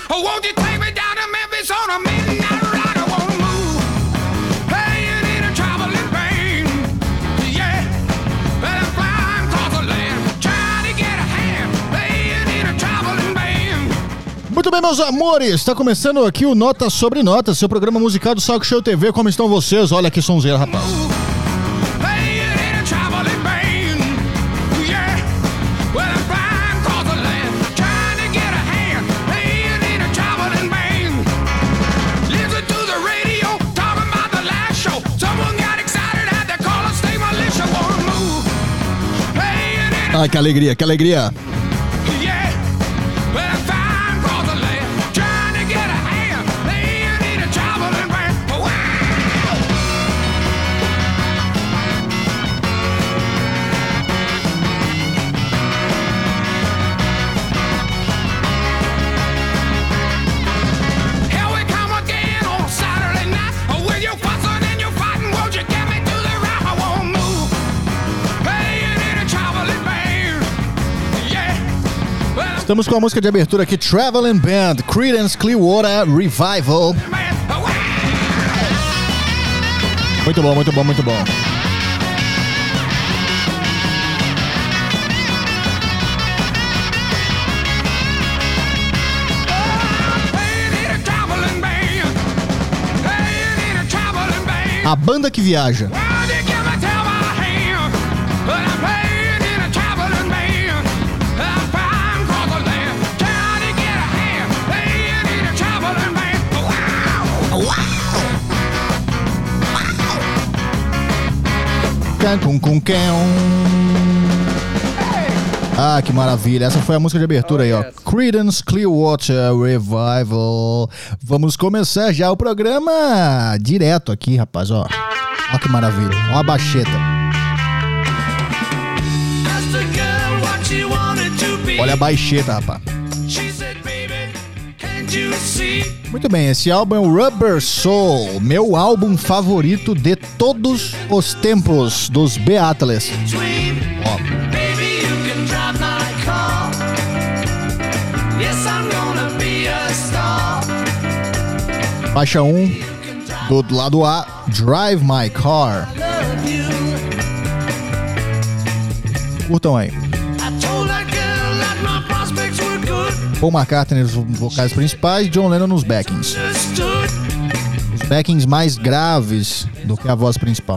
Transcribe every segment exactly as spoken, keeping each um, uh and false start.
Oh, won't you take me down to Memphis on a midnight ride? I wanna move. Hey, you need a traveling pain. Yeah, but I'm flying across the land, trying to get a hand. Hey, you need a traveling band. Muito bem, meus amores, está começando aqui o Nota sobre Notas, seu programa musical do Saco Show T V. Como estão vocês? Olha que sonzeira, rapaz. Ai, que alegria, que alegria. Estamos com a música de abertura aqui, Traveling Band, Creedence Clearwater Revival. Muito bom, muito bom, muito bom. A banda que viaja. Ah, que maravilha. Essa foi a música de abertura aí, ó. Creedence Clearwater Revival. Vamos começar já o programa direto aqui, rapaz, ó. Ó que maravilha. Ó a baixeta. Olha a baixeta, rapaz. Muito bem, esse álbum é o Rubber Soul, meu álbum favorito de todos os tempos dos Beatles. Ó. Faixa um, do lado A, Drive My Car. Curtam aí. Paul McCartney nos vocais principais, John Lennon nos backings. Os backings mais graves do que a voz principal.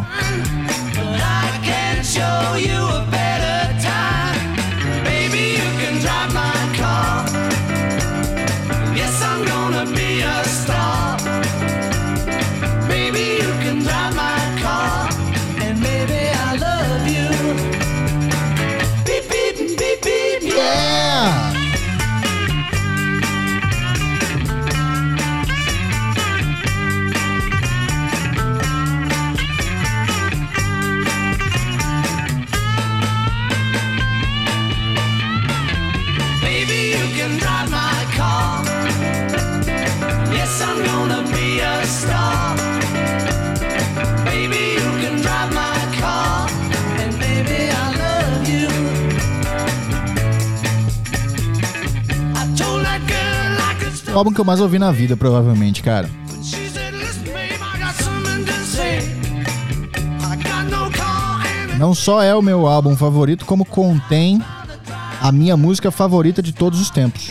O álbum que eu mais ouvi na vida, provavelmente, cara. Não só é o meu álbum favorito, como contém a minha música favorita de todos os tempos.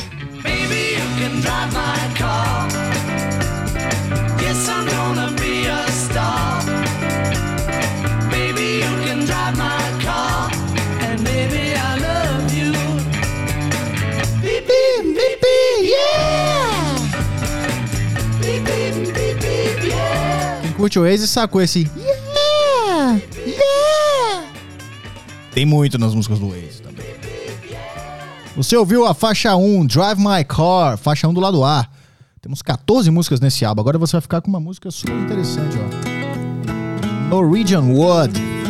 Curte o Oasis sacou esse yeah, yeah. Tem muito nas músicas do Oasis também. Você ouviu a faixa um, Drive My Car, faixa um do lado A. Temos catorze músicas nesse álbum. Agora você vai ficar com uma música super interessante, ó. Norwegian Wood,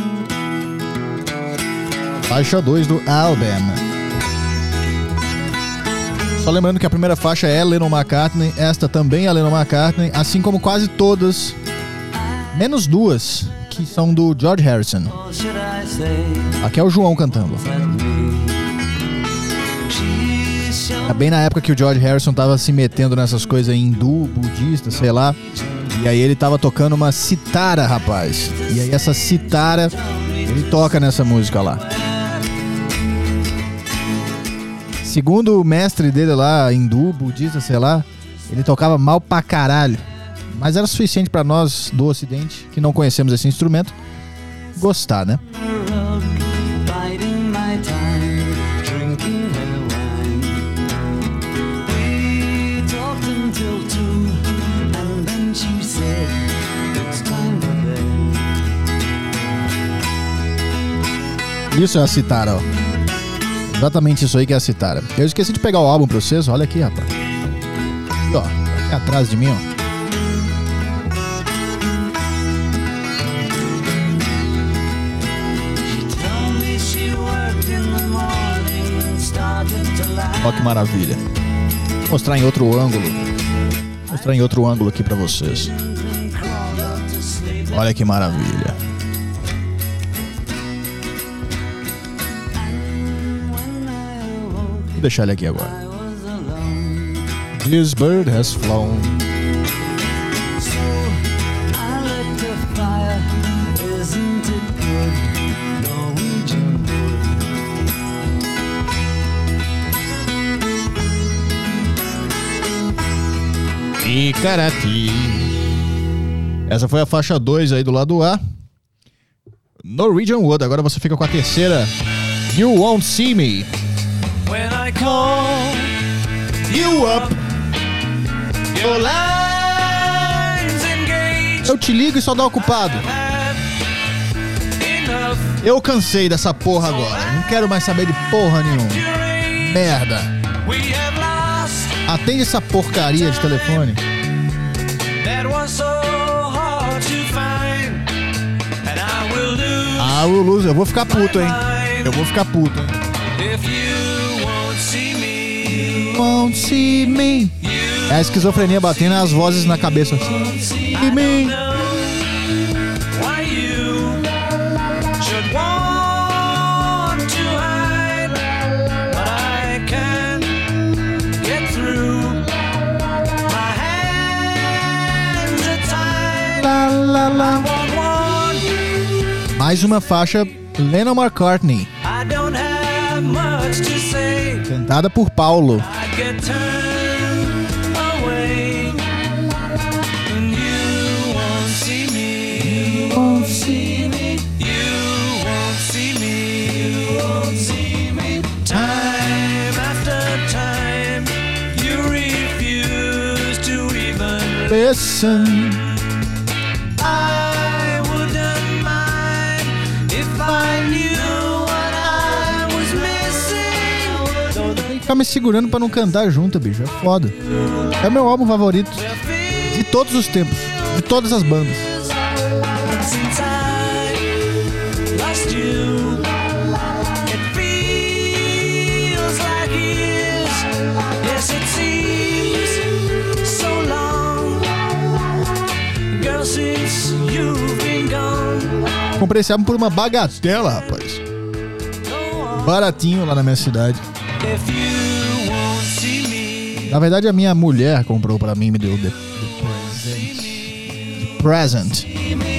faixa dois do álbum. Só lembrando que a primeira faixa é Lennon McCartney, esta também é Lennon McCartney, assim como quase todas, menos duas, que são do George Harrison. Aqui é o João cantando. É bem na época que o George Harrison tava se metendo nessas coisas hindu, budista, sei lá. E aí ele tava tocando uma citara, rapaz. E aí essa citara, ele toca nessa música lá. Segundo o mestre dele lá, hindu, budista, sei lá, ele tocava mal pra caralho. Mas era suficiente pra nós do Ocidente, que não conhecemos esse instrumento, gostar, né? Isso é a citara, ó. Exatamente isso aí que é a citara. Eu esqueci de pegar o álbum pra vocês, olha aqui, rapaz. Aqui, ó, aqui atrás de mim, ó. Olha que maravilha. Vou mostrar em outro ângulo. Vou mostrar em outro ângulo aqui pra vocês. Olha que maravilha. Vou deixar ele aqui agora. This bird has flown. Icarati. Essa foi a faixa dois aí do lado A. Norwegian Wood. Agora você fica com a terceira. You Won't See Me. When I call you up, your lines engaged. Eu te ligo e só dá ocupado. Eu cansei dessa porra agora. Não quero mais saber de porra nenhuma. Merda. Atende essa porcaria de telefone. Ah, o Luz, eu vou ficar puto, hein? Eu vou ficar puto, hein? Won't see me. É a esquizofrenia batendo as vozes na cabeça. See me. La, la, la. Mais uma faixa Lennon McCartney, cantada por Paulo. Listen. Ficar me segurando pra não cantar junto, bicho. É foda. É o meu álbum favorito de todos os tempos, de todas as bandas. Comprei esse álbum por uma bagatela, rapaz. Baratinho lá na minha cidade. Na verdade, a minha mulher comprou pra mim e me deu de, de present. De present.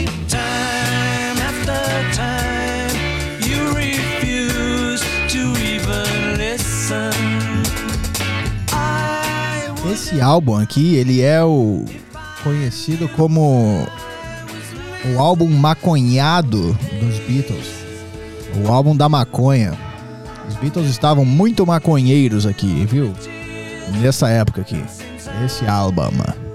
Esse álbum aqui, ele é o conhecido como o álbum maconhado dos Beatles. O álbum da maconha. Os Beatles estavam muito maconheiros aqui, viu? Nessa época aqui. Esse álbum.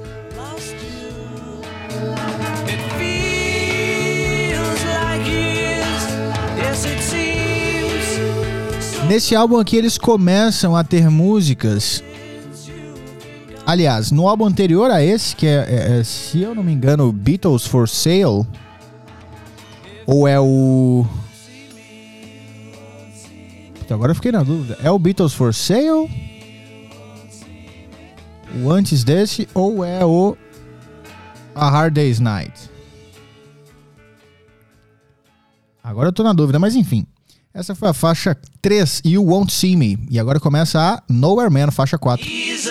Nesse álbum aqui eles começam a ter músicas. Aliás, no álbum anterior a esse, que é, é, é se eu não me engano, Beatles for Sale, ou é o... Agora eu fiquei na dúvida. É o Beatles for Sale? O antes desse? Ou é o A Hard Day's Night? Agora eu tô na dúvida, mas enfim. Essa foi a faixa três, You Won't See Me. E agora começa a Nowhere Man, faixa quatro.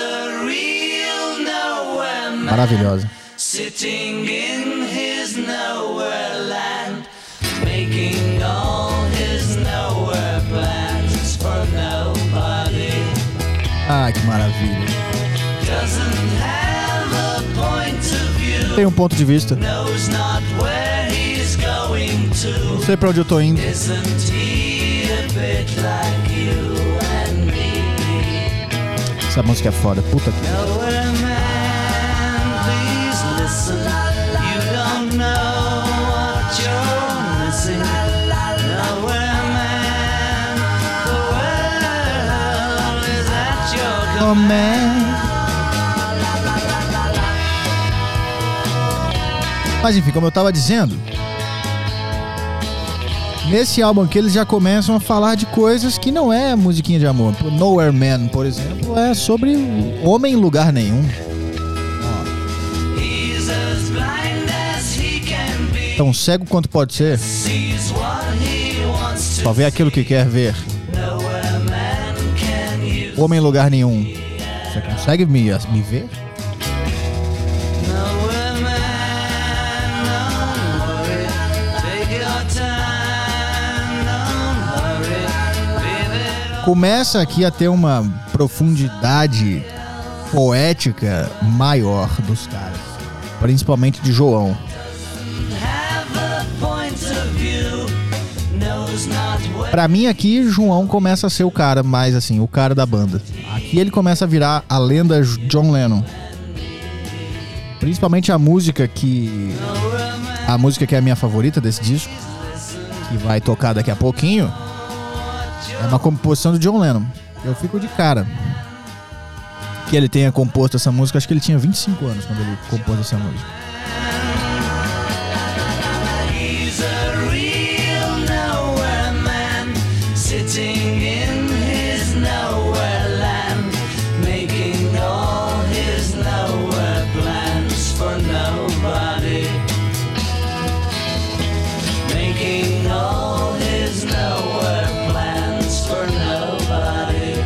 Maravilhosa. Sitting in his nowhere land, making all his nowhere plans for nobody. Ah, que maravilha. Doesn't have a point of view. Tem um ponto de vista. Knows not where he's going to. Não sei pra onde eu tô indo. Isn't he a bit like you and me? Essa música é foda, puta que. Nowhere man, please listen. You don't know what you're missing. Nowhere man, the world is at your Oh, man. Mas enfim, como eu tava dizendo, nesse álbum aqui eles já começam a falar de coisas que não é musiquinha de amor. Nowhere Man, por exemplo, é sobre o homem em lugar nenhum. He's as blind as he can be. Tão cego quanto pode ser, Sees what he wants to. só vê aquilo que quer ver. Nowhere man can you. Homem em lugar nenhum. Você consegue me, me ver? Nowhere man, don't worry. Take your time, don't hurry. Baby, Começa aqui a ter uma profundidade poética maior dos caras, principalmente de João. have a point of view. Knows not where. Pra mim aqui, João começa a ser o cara mais assim, o cara da banda. Aqui ele começa a virar a lenda John Lennon. Principalmente a música que... A música que é a minha favorita desse disco, que vai tocar daqui a pouquinho, é uma composição do John Lennon. Eu fico de cara que ele tenha composto essa música. Acho que ele tinha vinte e cinco anos quando ele compôs essa música. He's a real nowhere man, sitting in his nowhere land, making all his nowhere plans for nobody. Making all his nowhere plans for nobody.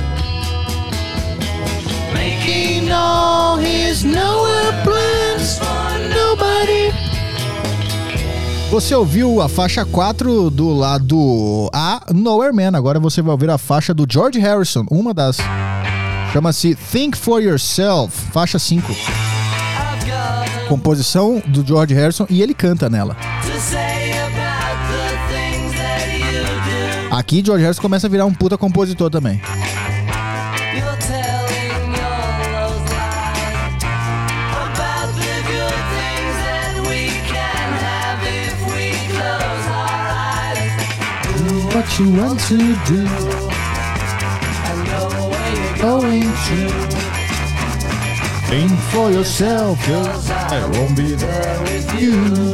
Making all his nowhere plans for nobody. Você ouviu a faixa quatro do lado A, Nowhere Man. Agora você vai ouvir a faixa do George Harrison, uma das... Chama-se Think For Yourself, faixa cinco. Composição do George Harrison e ele canta nela. Aqui George Harrison começa a virar um puta compositor também. What you want to do, going to think for yourself, I won't be there with you.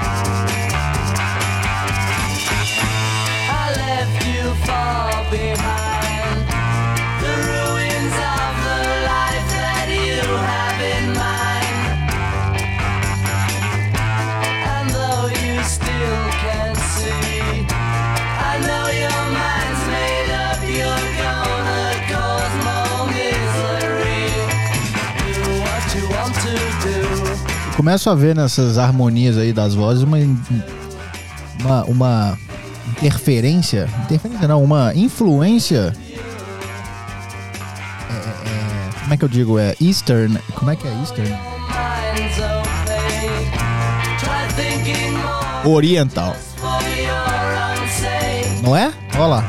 I left you far behind, the ruins of the life that you have in mind. And though you still can't see, I know your mind's made up, you're gonna cause more misery. Do what you want to do. Começo a ver nessas harmonias aí das vozes uma, uma, uma interferência, interferência não, uma influência, é, é, como é que eu digo, é Eastern, como é que é Eastern? Mind's okay. Try thinking more Oriental, for your own sake. não é? Olha lá,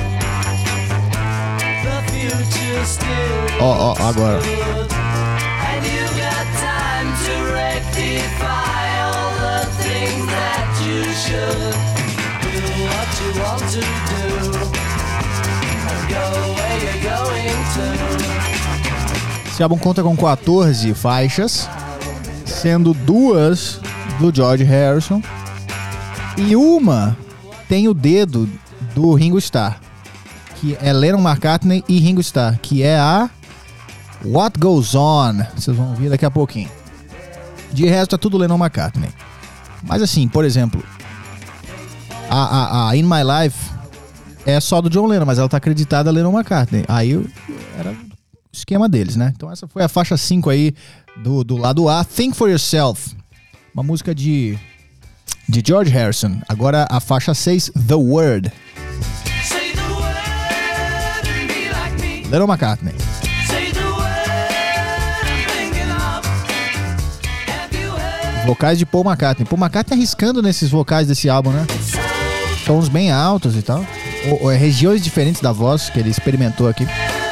The future still ó, ó, agora. good. And you got time to rectify all the things that you should. Do what you want to do and go where you're going to. Esse álbum conta com quatorze faixas, sendo duas do George Harrison e uma tem o dedo do Ringo Starr, que é Lennon McCartney e Ringo Starr, que é a What Goes On. Vocês vão ouvir daqui a pouquinho. De resto é tudo Lennon McCartney. Mas assim, por exemplo, a, a, a In My Life é só do John Lennon, mas ela tá acreditada a Lennon McCartney. Aí era o esquema deles, né? Então essa foi a faixa cinco aí do, do lado A, Think For Yourself. Uma música de, de George Harrison. Agora a faixa seis, The Word. Say the word and be like me. Lennon McCartney. Say the word I'm thinking of. Have you heard? Vocais de Paul McCartney. Paul McCartney arriscando nesses vocais desse álbum, né? Tons bem altos e tal. Ou, ou é regiões diferentes da voz que ele experimentou aqui. In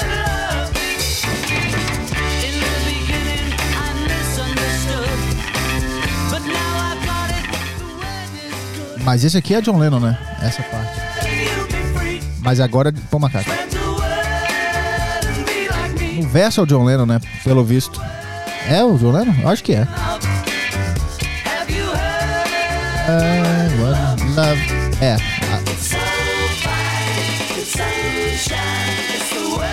the beginning I misunderstood, but now I got it. The word is good. Mas esse aqui é John Lennon, né? Essa parte. You be free. Mas agora é Paul McCartney. Spread the word and be like me. O verso é o John Lennon, né? Pelo visto. É o John Lennon? Eu acho que é. Have you heard? I wanna love. É. a- So fine, it's sunshine. It's the word.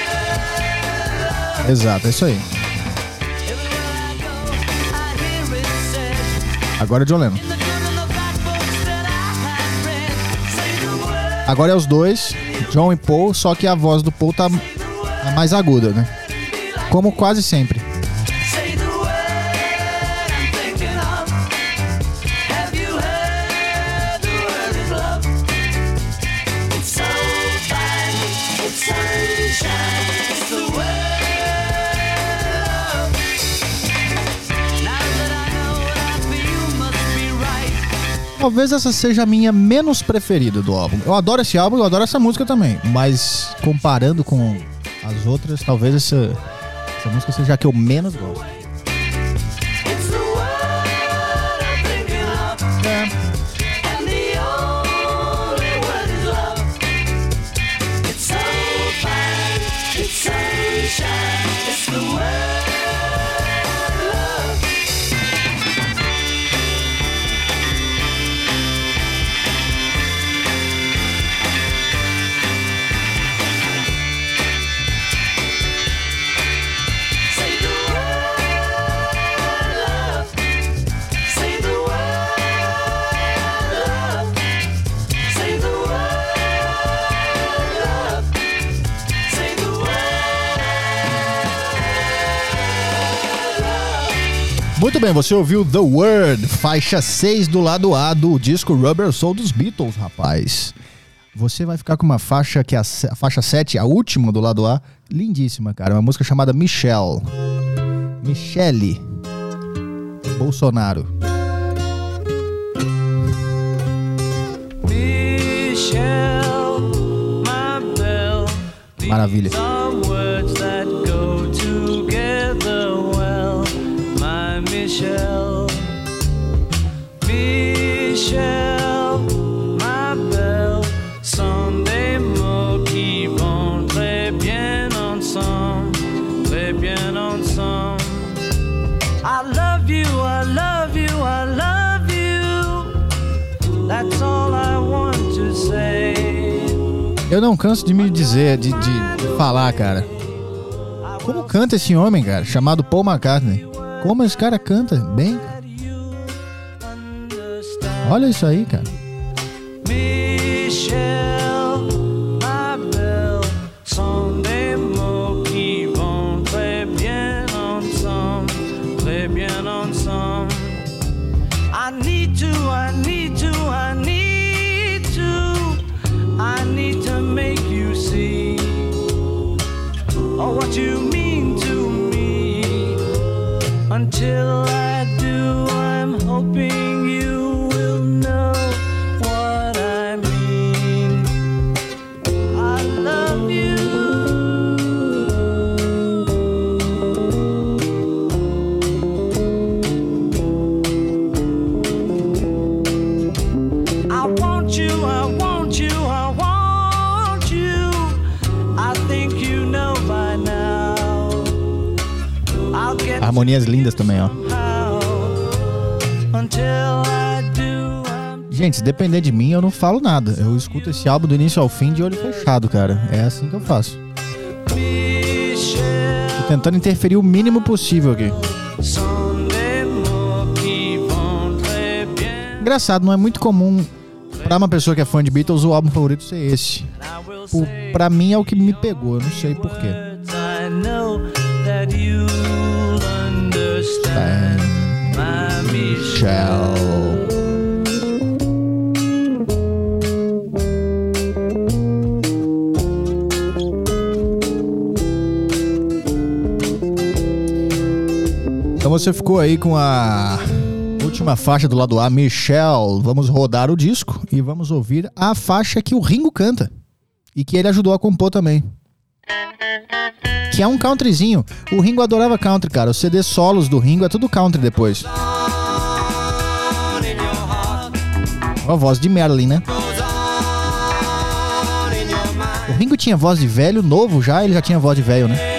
Exato, é isso aí. Everywhere I go, I hear it said. Agora é John Lennon. The good and the bad books that I have read. Say the word. Agora é os dois, John e Paul, só que a voz do Paul tá a mais aguda, né? Como quase sempre. Say the word I'm thinking of. Have you heard? The word is love. It's so fine, it's sunshine. It's the word love. Now that I know what I feel must be right. Talvez essa seja a minha menos preferida do álbum. Eu adoro esse álbum, eu adoro essa música também. Mas comparando com as outras, talvez essa, essa música seja a que eu menos gosto. It's the word I'm thinking of. And the only word is love. It's so fine, it's sunshine. It's the word love. Say the word love. Say the word love. Say the word love. Say the word love. Muito bem, você ouviu The Word, faixa seis do lado A do disco Rubber Soul dos Beatles, rapaz. Você vai ficar com uma faixa que é a, se- a faixa sete, a última do lado A, lindíssima, cara. Uma música chamada Michelle. Michele Bolsonaro. Michelle, my belle. Maravilha. Some words that go together well. My Michelle, Michelle, my belle. Sunday mots qui vont très bien ensemble, très bien ensemble. I love you, I love you, I love you. That's all I want to say. Eu não canso de me dizer, de, de, de falar, cara. Como canta esse homem, cara, chamado Paul McCartney? Como esse cara canta bem, cara. Olha isso aí, cara. Michelle, ma belle, sont des mots qui vont très bien ensemble, très bien ensemble. I need to, I need to, I need to, I need to make you see oh, what you mean to me. Until I do, I'm hoping you will know what I mean. I love you. I want you, I want you, I want you. I think you know by now. I'll get Harmonias lindas também, ó. somehow. Until I do, I'm Gente, se depender de mim, eu não falo nada. Eu escuto esse álbum do início ao fim de olho fechado, cara. É assim que eu faço. Michelle. Tô tentando interferir o mínimo possível aqui. Sont des mots qui vont très bien. Engraçado, não é muito comum Pra uma pessoa que é fã de Beatles, o álbum favorito ser esse. O, pra mim é o que me pegou, eu não sei porquê. I know that you'll understand, my Michelle. Então você ficou aí com a última faixa do lado A, Michelle. Vamos rodar o disco e vamos ouvir a faixa que o Ringo canta e que ele ajudou a compor também, que é um countryzinho. O Ringo adorava country, cara. Os C D solos do Ringo é tudo country depois. Ó, a voz de Merlin, né? O Ringo tinha voz de velho, novo já, ele já tinha voz de velho, né?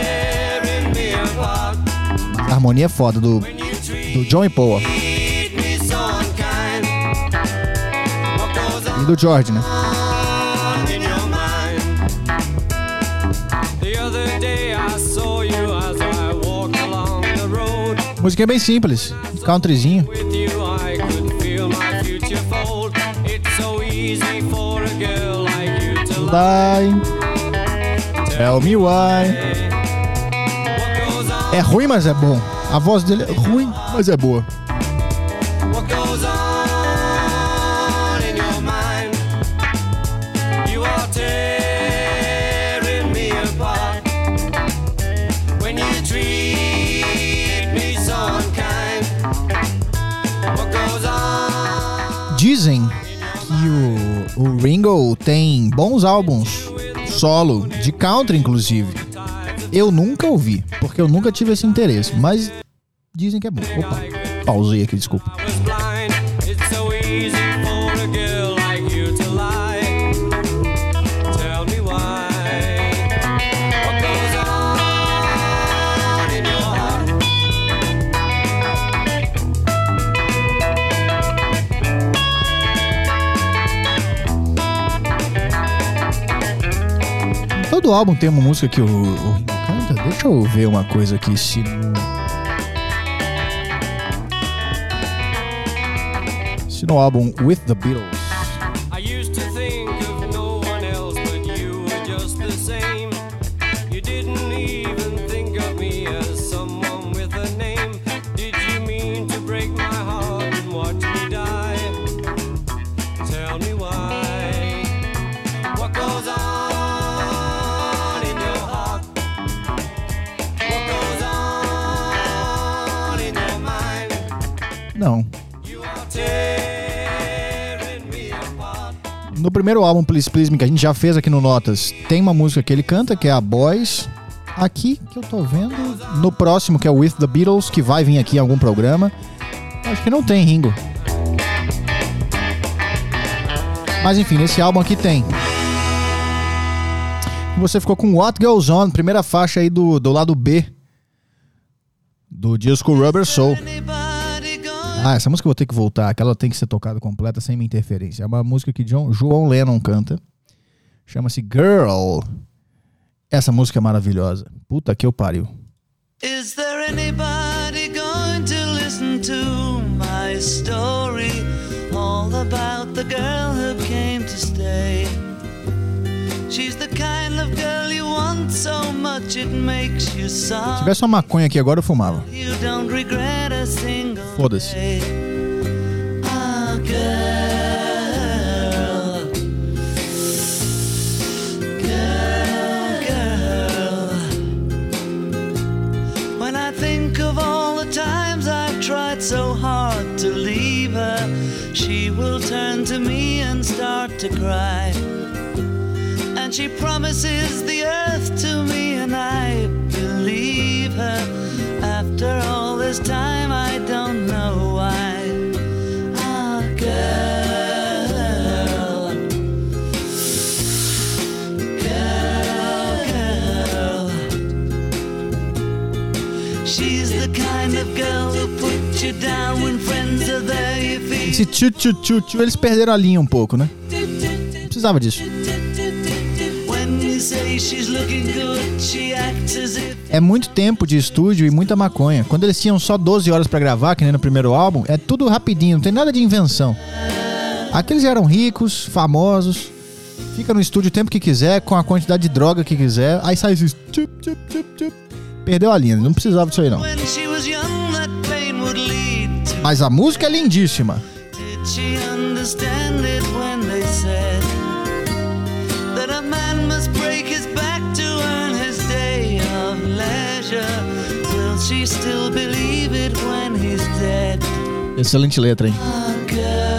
A harmonia é foda do, do John e Paul, ó. E do George, né? A música é bem simples, countryzinho. Lie, tell me why. É ruim, mas é bom. A voz dele é ruim, mas é boa. Dizem que o, o Ringo tem bons álbuns solo, de country inclusive. Eu nunca ouvi, porque eu nunca tive esse interesse, mas dizem que é bom. Opa, pausei aqui, desculpa. Todo álbum tem uma música que o, o Ringo canta. Deixa eu ver uma coisa aqui, se no... se no álbum With the Beatles. Não. No primeiro álbum, Please Please Me, que a gente já fez aqui no Notas, tem uma música que ele canta, que é a Boys. Aqui, que eu tô vendo, no próximo, que é o With the Beatles, que vai vir aqui em algum programa, acho que não tem Ringo. Mas enfim, nesse álbum aqui tem. Você ficou com What Goes On, primeira faixa aí do, do lado B do disco Rubber Soul. Ah, essa música eu vou ter que voltar, aquela tem que ser tocada completa sem minha interferência. É uma música que John, João Lennon canta. Chama-se Girl. Essa música é maravilhosa. Puta que eu pariu. Is there anybody going to listen to my story? All about the girl who came to stay. She's the kind of girl you want so much it makes you soft. Se tivesse uma maconha aqui agora eu fumava. You don't regret a single Foda-se. day. Ah, girl. Girl, girl. When I think of all the times I've tried so hard to leave her, she will turn to me and start to cry. And she promises the earth to me, and I believe her. After all this time, I don't know why. Ah, girl, girl, girl. She's the kind of girl who puts you down when friends are there. You feel. Esse tchu tchu tchu tchu, eles perderam a linha um pouco, né? Não precisava disso. É muito tempo de estúdio e muita maconha. Quando eles tinham só doze horas pra gravar, que nem no primeiro álbum, é tudo rapidinho, não tem nada de invenção. Aqueles eram ricos, famosos, fica no estúdio o tempo que quiser, com a quantidade de droga que quiser, aí sai isso. Tchup, tchup, tchup, tchup. Perdeu a linha, não precisava disso aí não. Mas a música é lindíssima. Did she understand it when they said that a man must break his back to earn his day of leisure? Will she still believe it when he's dead? Excelente letra, hein? Oh, girl.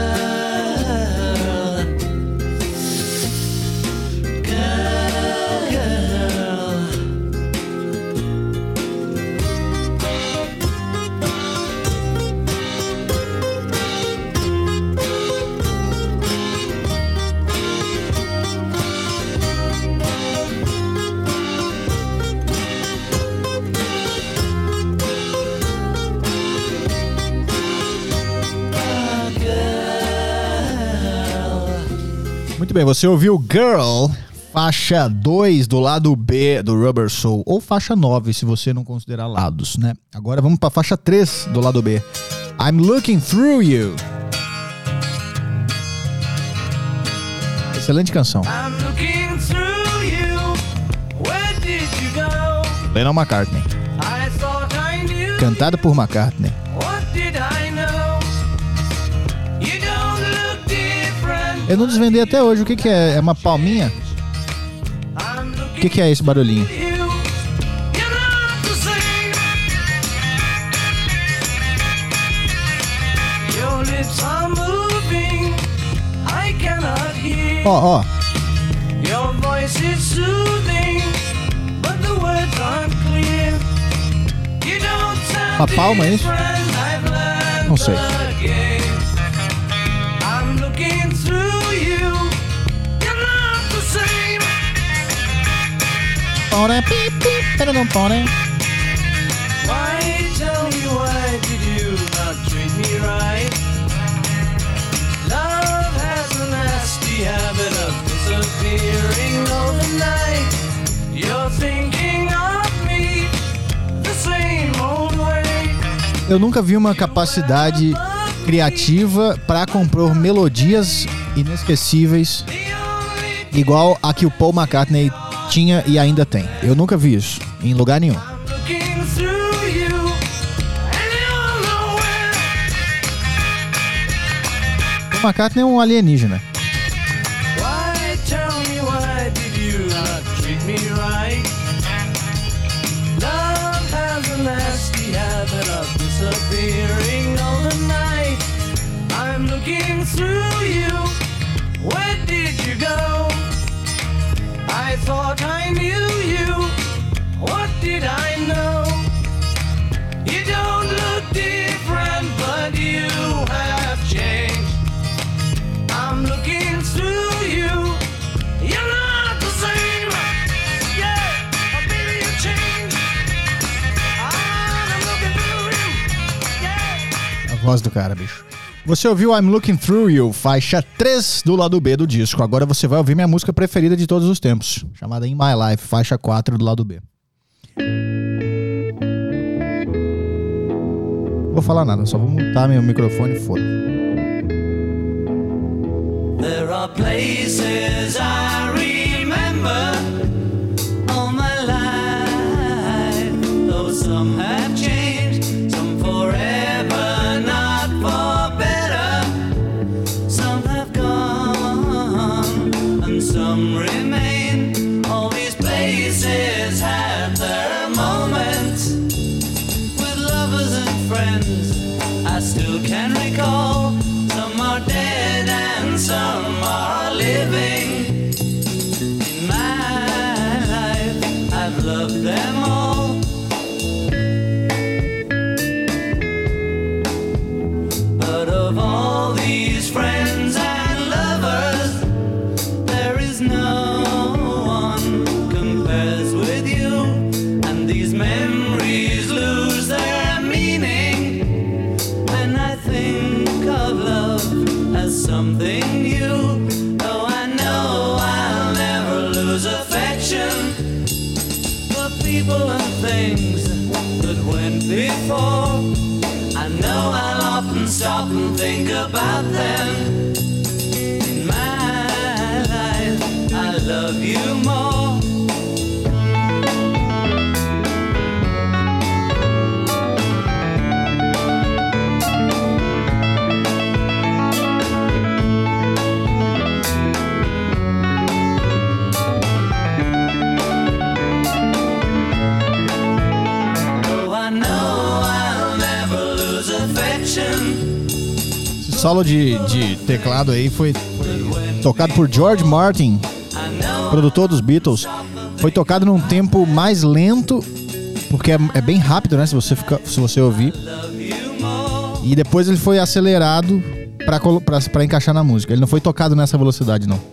Muito bem, você ouviu Girl, faixa dois do lado B do Rubber Soul, ou faixa nove se você não considerar lados, né? Agora vamos pra faixa três do lado B. I'm Looking Through You. Excelente canção. I'm looking through you. Where did you go? Lennon McCartney. I thought I knew. Cantada por McCartney. What did I know? You don't look different. Eu não desvendei até hoje. O que que é? É uma palminha? I'm O looking que que é esse barulhinho? through you. You're not the same. Your lips are moving. I cannot hear. Ó, ó. Your voice is soothing, but the words aren't clear. You don't sound Uma palma, é isso? different, I've learned Não sei. the game. I'm looking through you. You're not the same. Pone, pi, pi, pero não pone. Why, tell me why did you not treat me right? Love has a nasty habit of disappearing overnight. You're thinking of me the same old way. Eu nunca vi uma capacidade criativa pra compor melodias inesquecíveis The only igual a que o Paul McCartney tinha e ainda tem. Eu nunca vi isso em lugar nenhum. I'm looking through you, and you're nowhere. O McCartney é um alienígena. Why, tell me why did you not treat me right? Love has a nasty habit of disappearing overnight. I'm looking through you. Where did you go? I thought I knew you. What did I know? You don't look different, but you have changed. I'm looking through you. You're not the same. Yeah, oh, baby, you changed. Ah, I'm looking through you. Yeah. A voz do cara, bicho. Você ouviu I'm Looking Through You, faixa três do lado B do disco. Agora você vai ouvir minha música preferida de todos os tempos, chamada In My Life, faixa quatro do lado B. Não vou falar nada, só vou montar meu microfone e foda. There are places I remember all my life, though some have changed, some forever, not for better. Some have gone and some remain. All these places have their moments with lovers and friends. I still can recall. Some are dead and some are living. In my life, I've loved them all. But of all these friends and lovers, there is no one compares with you. And these memories lose their meaning when I think of love as something new. Though I know I'll never lose affection for people and things that went before. I know I'll often stop and think about them. love you more. Esse solo de, de teclado aí foi tocado por George Martin, produtor dos Beatles. Foi tocado num tempo mais lento, porque é, é bem rápido, né? Se você, fica, se você ouvir. E depois ele foi acelerado pra, pra, pra encaixar na música. Ele não foi tocado nessa velocidade, não.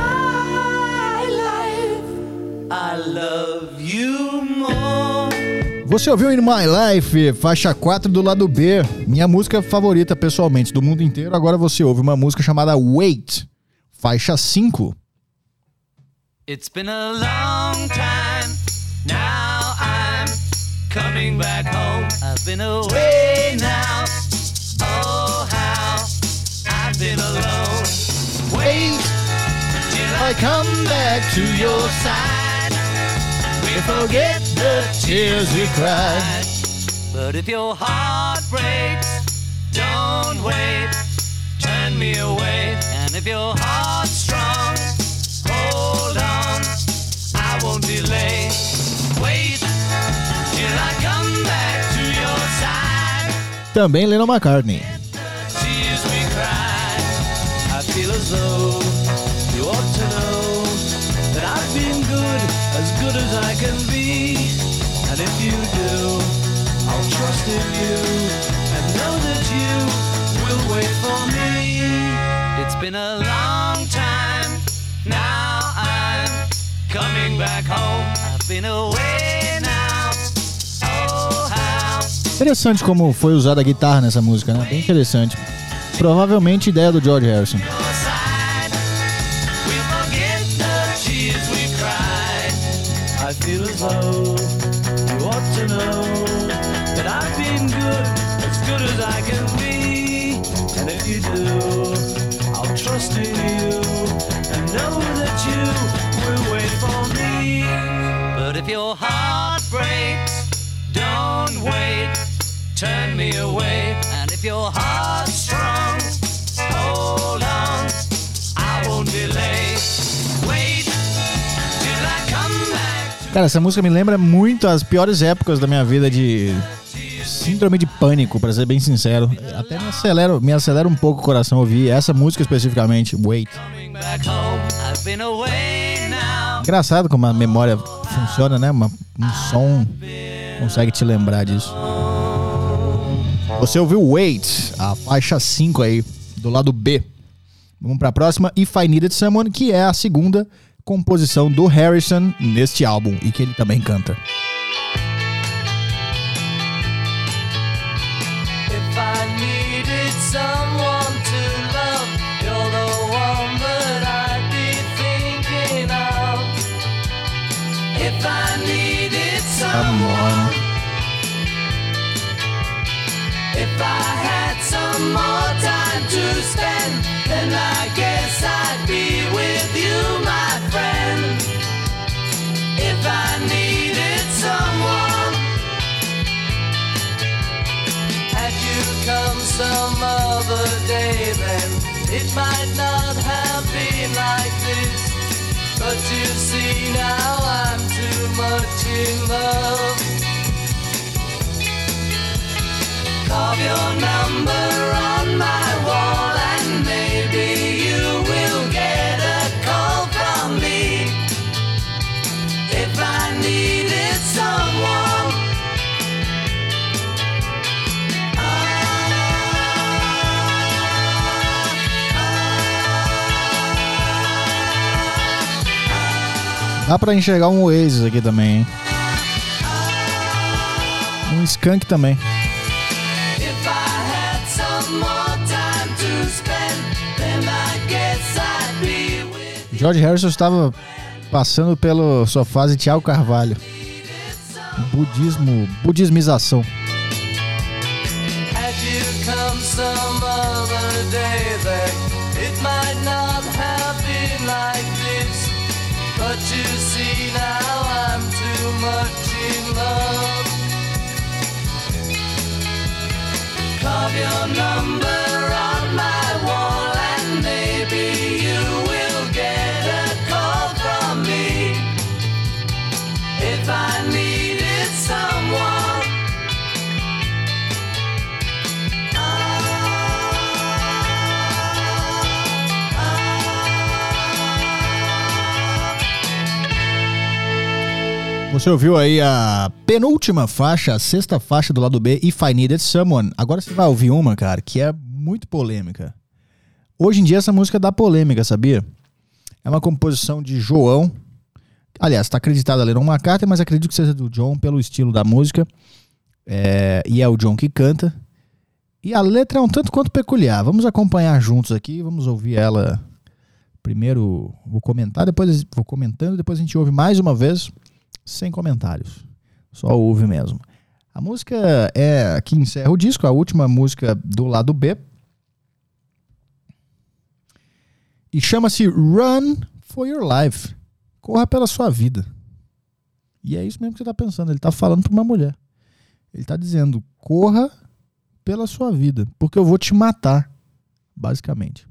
Você ouviu In My Life, faixa quatro do lado B, minha música favorita pessoalmente do mundo inteiro. Agora você ouve uma música chamada Wait, faixa cinco. It's been a long time, now I'm coming back home. I've been away now, oh how I've been alone. Wait till I come back to your side. We forget the tears we cried. But if your heart breaks, don't wait, turn me away. And if your heart's strong, hold on, I won't delay. Wait till I come back to your side. Também Lennon McCartney. Tears we cried. I feel as though you ought to know that I've been good, as good as I can be. And if you do, I'll trust in you and know that you will wait for me. It's been a long time, now I'm coming back home. I've been away now, oh how. Interessante como foi usada a guitarra nessa música, né? Bem interessante. Provavelmente ideia do George Harrison. I feel as though you ought to know that I've been good, as good as I can be. And if you do, I'll trust in you and know that you will wait for me. But if your heart breaks, don't wait, turn me away. And if your heart's strong, hold on, I won't delay. Wait till I come back. Cara, essa música me lembra muito as piores épocas da minha vida de síndrome de pânico, pra ser bem sincero. Até me acelera, me acelera um pouco o coração ouvir essa música especificamente, Wait. Engraçado como a memória funciona, né? Uma, um som consegue te lembrar disso. Você ouviu Wait, a faixa cinco aí, do lado B. Vamos pra próxima, If I Needed Someone, que é a segunda composição do Harrison neste álbum e que ele também canta. If I needed someone to love, you're the one that I'd be thinking of. If I needed someone, if I had some more time to spend, then I guess I'd be with you, my friend. If I needed someone, had you come some other day, then it might not have been like this. But you see now I'm too much in love. Carve your number on my wall and maybe you will get a call from me. If I needed someone, Dá pra enxergar um Oasis aqui também, hein? Um Skunk também. George Harrison estava passando pela sua fase Thiago Carvalho. Budismo, budismização. your number on my wall, and maybe you will get a call from me if I needed someone. Você ouviu aí a penúltima faixa, a sexta faixa do lado B, If I Needed Someone. Agora você vai ouvir uma, cara, que é muito polêmica. Hoje em dia essa música dá polêmica, sabia? É uma composição de João. Aliás, está acreditada a Lennon McCartney, mas acredito que seja do John pelo estilo da música. É, e é o John que canta. E a letra é um tanto quanto peculiar. Vamos acompanhar juntos aqui, vamos ouvir ela. Primeiro vou comentar, depois vou comentando, depois a gente ouve mais uma vez. Sem comentários, só ouve mesmo. A música é aqui encerra o disco, a última música do lado B. E chama-se Run for Your Life. Corra pela sua vida. E é isso mesmo que você está pensando. Ele está falando para uma mulher. Ele está dizendo, corra pela sua vida, porque eu vou te matar, basicamente.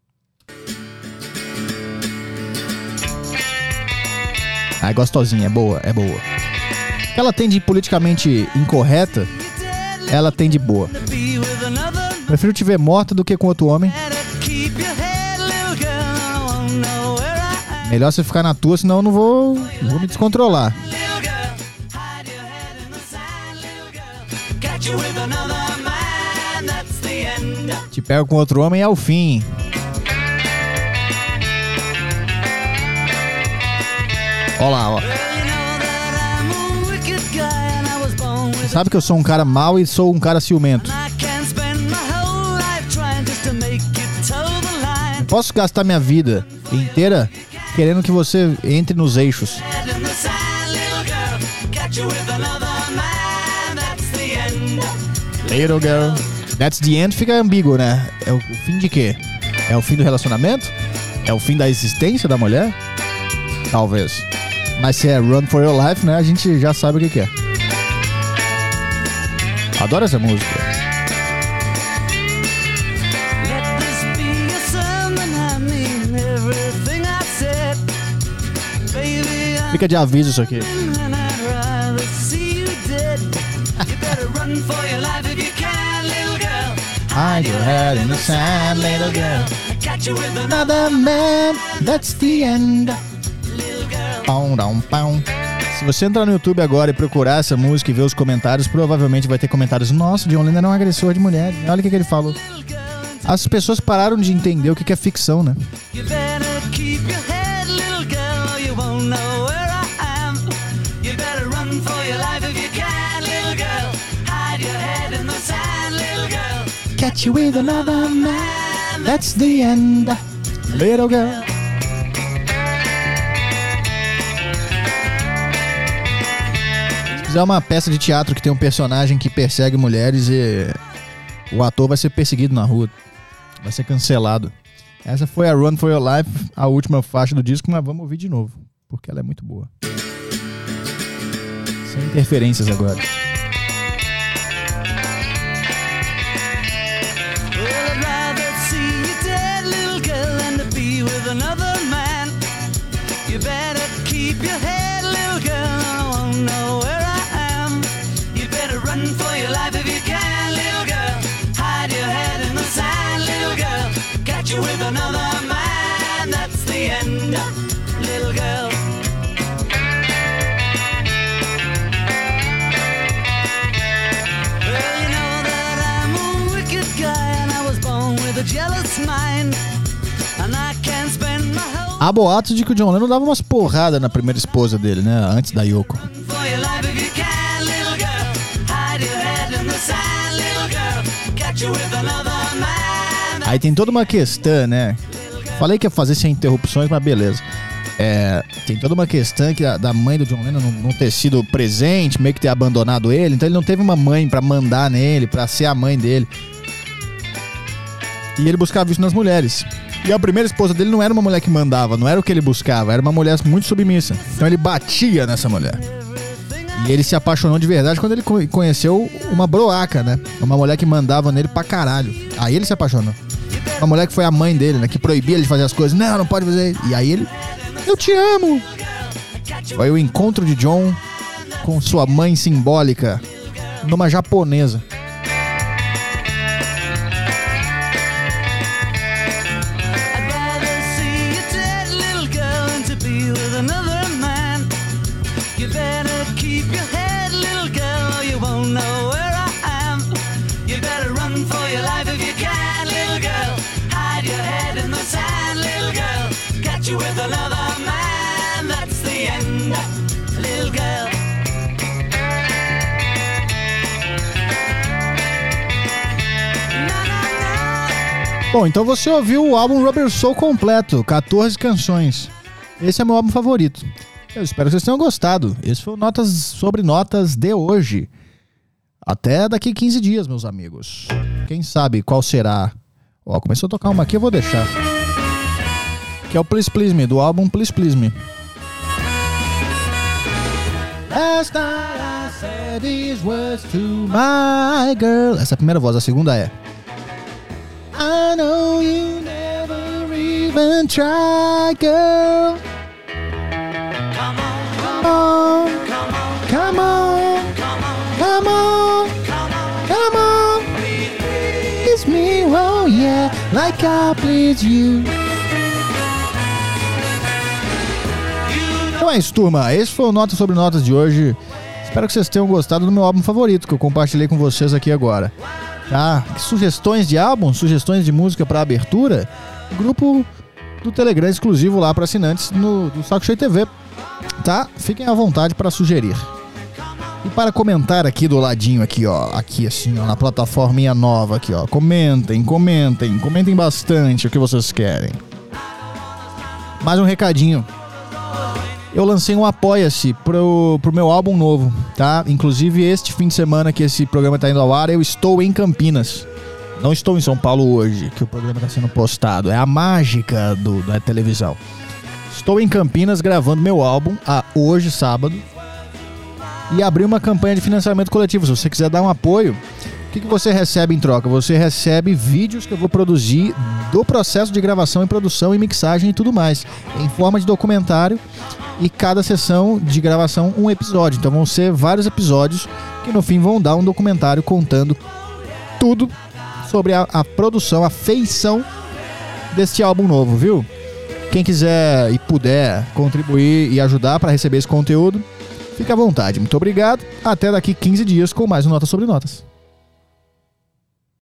Ah, é gostosinha, é boa, é boa. O que ela tem de politicamente incorreta, ela tem de boa. Prefiro te ver morta do que com outro homem. Melhor você ficar na tua, senão eu não vou, vou me descontrolar. Te pego com outro homem é o fim. Olha lá, ó. Você sabe que eu sou um cara mau e sou um cara ciumento. Não posso gastar minha vida inteira querendo que você entre nos eixos. Little girl. That's the end fica ambíguo, né? É o fim de quê? É o fim do relacionamento? É o fim da existência da mulher? Talvez. Mas se é Run for Your Life, né? A gente já sabe o que, que é. Adoro essa música. Fica de aviso isso aqui. Hide your head in the sand, little girl. Another man, that's the end. Pão, dá um pão. Se você entrar no YouTube agora e procurar essa música e ver os comentários, provavelmente vai ter comentários. Nossa, John Lennon é um agressor de mulheres. Olha o que, que ele falou. As pessoas pararam de entender o que, que é ficção, né? Catch you with another man, that's the end, little girl. Se fizer uma peça de teatro que tem um personagem que persegue mulheres e o ator vai ser perseguido na rua, vai ser cancelado. Essa foi a Run for Your Life, a última faixa do disco, mas vamos ouvir de novo, porque ela é muito boa. Sem interferências agora. Another man, you better keep your head, little girl. I won't know where I am. You better run for your life if you can, little girl. Hide your head in the sand, little girl. Catch you with another man, that's the end, little girl. Well, you know that I'm a wicked guy, and I was born with a jealous mind. Há boatos de que o John Lennon dava umas porradas na primeira esposa dele, né? Antes da Yoko. Aí tem toda uma questão, né? Falei que ia fazer sem interrupções, mas beleza. É, tem toda uma questão que a, da mãe do John Lennon não, não ter sido presente, meio que ter abandonado ele. Então ele não teve uma mãe pra mandar nele, pra ser a mãe dele. E ele buscava isso nas mulheres. E a primeira esposa dele não era uma mulher que mandava, não era o que ele buscava, era uma mulher muito submissa. Então ele batia nessa mulher. E ele se apaixonou de verdade quando ele co- conheceu uma broaca, né? Uma mulher que mandava nele pra caralho. Aí ele se apaixonou. Uma mulher que foi a mãe dele, né? Que proibia ele de fazer as coisas. Não, não pode fazer. E aí ele... Eu te amo! Foi o encontro de John com sua mãe simbólica numa japonesa. I'd rather see a dead little girl than to be with another man. You better keep your head, little girl, or you won't know where I am. You better run for your life if you can, little girl. Hide your head in the sand, little girl. Catch you with another man, that's the end, little girl. Bom, então você ouviu o álbum Rubber Soul completo, quatorze canções. Esse é meu álbum favorito. Eu espero que vocês tenham gostado. Esse foi o Notas sobre Notas de hoje. Até daqui quinze dias, meus amigos. Quem sabe qual será? Ó, começou a tocar uma aqui, eu vou deixar. Que é o Please Please Me, do álbum Please Please Me. Last night I said these words to my girl. Essa é a primeira voz, a segunda é I know you never even tried, girl. Come on, Come on, come on, come on, come on, come on, come on. come on. Please me, oh yeah, like I please you. Então é isso, turma. Esse foi o Notas sobre Notas de hoje. Espero que vocês tenham gostado do meu álbum favorito, que eu compartilhei com vocês aqui agora. Tá? Sugestões de álbum, sugestões de música para abertura, grupo do Telegram exclusivo lá para assinantes no, do Saco Cheio T V. Tá? Fiquem à vontade para sugerir. E para comentar aqui do ladinho, aqui, ó. Aqui, assim, ó, na plataforminha nova aqui, ó. Comentem, comentem, comentem bastante o que vocês querem. Mais um recadinho. Eu lancei um Apoia-se pro, pro meu álbum novo, tá? Inclusive, este fim de semana que esse programa tá indo ao ar, eu estou em Campinas. Não estou em São Paulo hoje, que o programa tá sendo postado. É a mágica do, da televisão. Estou em Campinas gravando meu álbum, a, hoje, sábado. E abri uma campanha de financiamento coletivo. Se você quiser dar um apoio, o que, que você recebe em troca? Você recebe vídeos que eu vou produzir do processo de gravação e produção e mixagem e tudo mais, em forma de documentário. E cada sessão de gravação um episódio. Então vão ser vários episódios que no fim vão dar um documentário contando tudo sobre a, a produção, a feição deste álbum novo, viu? Quem quiser e puder contribuir e ajudar para receber esse conteúdo, fique à vontade. Muito obrigado. Até daqui quinze dias com mais um Notas sobre Notas.